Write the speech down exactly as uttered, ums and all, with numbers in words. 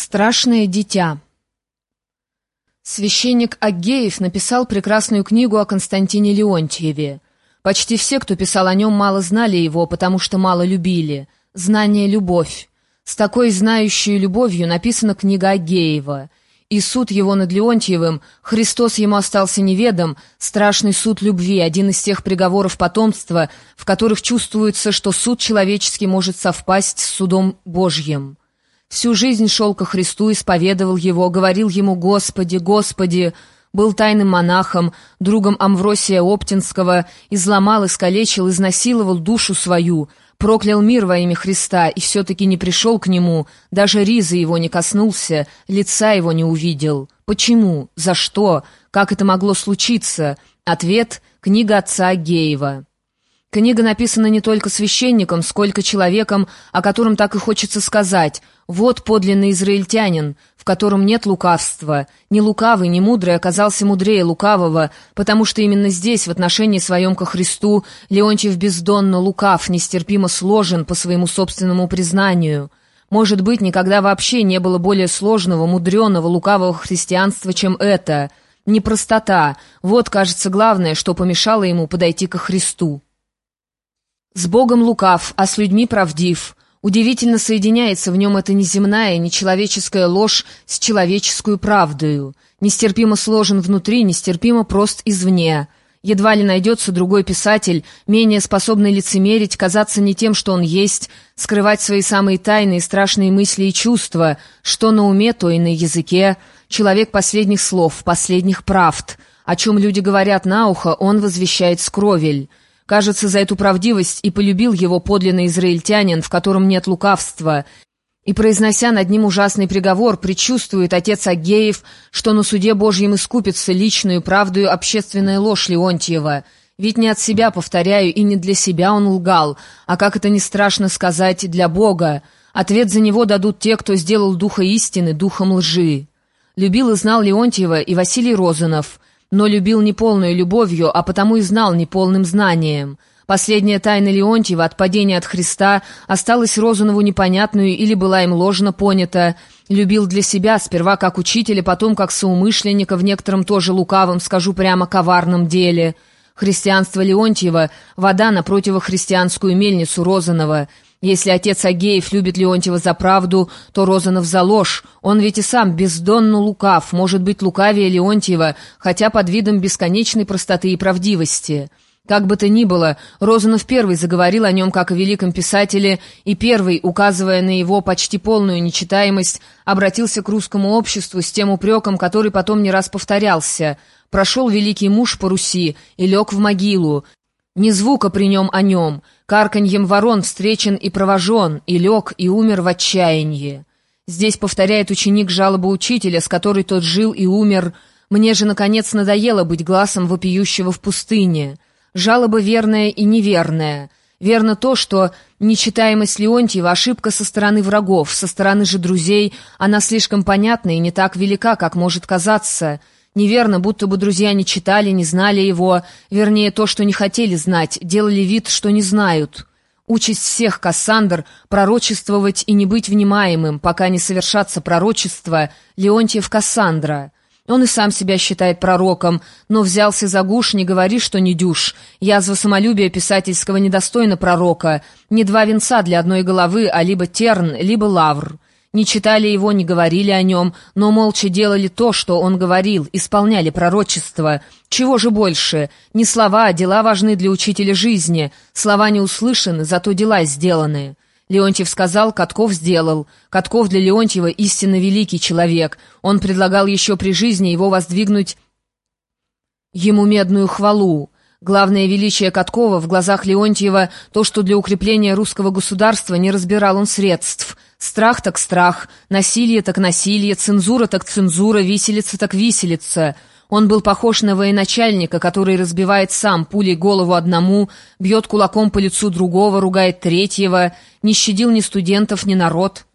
Страшное дитя. Священник Аггеев написал прекрасную книгу о Константине Леонтьеве. Почти все, кто писал о нем, мало знали его, потому что мало любили. Знание — любовь. С такой знающей любовью написана книга Аггеева. И суд его над Леонтьевым, Христос ему остался неведом, страшный суд любви, один из тех приговоров потомства, в которых чувствуется, что суд человеческий может совпасть с судом Божьим. Всю жизнь шел ко Христу, исповедовал его, говорил ему «Господи, Господи», был тайным монахом, другом Амвросия Оптинского, изломал, искалечил, изнасиловал душу свою, проклял мир во имя Христа и все-таки не пришел к нему, даже ризы его не коснулся, лица его не увидел. Почему? За что? Как это могло случиться? Ответ — книга отца Аггеева. Книга написана не только священником, сколько человеком, о котором так и хочется сказать: «Вот подлинный израильтянин, в котором нет лукавства. Ни лукавый, ни мудрый оказался мудрее лукавого, потому что именно здесь, в отношении своем ко Христу, Леонтьев бездонно лукав, нестерпимо сложен по своему собственному признанию. Может быть, никогда вообще не было более сложного, мудреного, лукавого христианства, чем это. Непростота — вот, кажется, главное, что помешало ему подойти ко Христу. С Богом лукав, а с людьми правдив. Удивительно соединяется в нем эта неземная, нечеловеческая ложь с человеческую правдою. Нестерпимо сложен внутри, нестерпимо прост извне. Едва ли найдется другой писатель, менее способный лицемерить, казаться не тем, что он есть, скрывать свои самые тайные, страшные мысли и чувства, что на уме, то и на языке. Человек последних слов, последних правд. О чем люди говорят на ухо, он возвещает скровель. Кажется, за эту правдивость и полюбил его подлинный израильтянин, в котором нет лукавства. И, произнося над ним ужасный приговор, предчувствует отец Аггеев, что на суде Божьем искупится личную правдою общественная ложь Леонтьева. Ведь не от себя, повторяю, и не для себя он лгал, а, как это ни страшно сказать, для Бога. Ответ за него дадут те, кто сделал духа истины духом лжи. Любил и знал Леонтьева и Василий Розанов, но любил не полной любовью, а потому и знал неполным знанием. Последняя тайна Леонтьева от падения от Христа осталась Розанову непонятную или была им ложно понята. Любил для себя, сперва как учителя, потом как соумышленника в некотором тоже лукавом, скажу прямо, коварном деле. Христианство Леонтьева — вода на противохристианскую мельницу Розанова. Если отец Аггеев любит Леонтьева за правду, то Розанов за ложь. Он ведь и сам бездонно лукав, может быть лукавее Леонтьева, хотя под видом бесконечной простоты и правдивости. Как бы то ни было, Розанов первый заговорил о нем как о великом писателе, и первый, указывая на его почти полную нечитаемость, обратился к русскому обществу с тем упреком, который потом не раз повторялся. «Прошел великий муж по Руси и лег в могилу. Ни звука при нем о нем, карканьем ворон встречен и провожен, и лег, и умер в отчаянии». Здесь повторяет ученик жалобу учителя, с которой тот жил и умер. «Мне же, наконец, надоело быть гласом вопиющего в пустыне». Жалоба верная и неверная. Верно то, что нечитаемость Леонтьева — ошибка со стороны врагов, со стороны же друзей она слишком понятна и не так велика, как может казаться. Неверно, будто бы друзья не читали, не знали его, вернее, то, что не хотели знать, делали вид, что не знают. Участь всех Кассандр — пророчествовать и не быть внимаемым, пока не совершатся пророчества. Леонтьев — Кассандра. Он и сам себя считает пророком, но взялся за гуш, не говори, что не дюж. Язва самолюбия писательского недостойна пророка. Не два венца для одной головы, а либо терн, либо лавр. Не читали его, не говорили о нем, но молча делали то, что он говорил, исполняли пророчество. Чего же больше? Не слова, а дела важны для учителя жизни. Слова не услышаны, зато дела сделаны. Леонтьев сказал, Катков сделал. Катков для Леонтьева истинно великий человек. Он предлагал еще при жизни его воздвигнуть ему медную хвалу. Главное величие Каткова в глазах Леонтьева — то, что для укрепления русского государства не разбирал он средств. Страх так страх, насилие так насилие, цензура так цензура, виселица так виселица. Он был похож на военачальника, который разбивает сам пулей голову одному, бьет кулаком по лицу другого, ругает третьего, не щадил ни студентов, ни народ.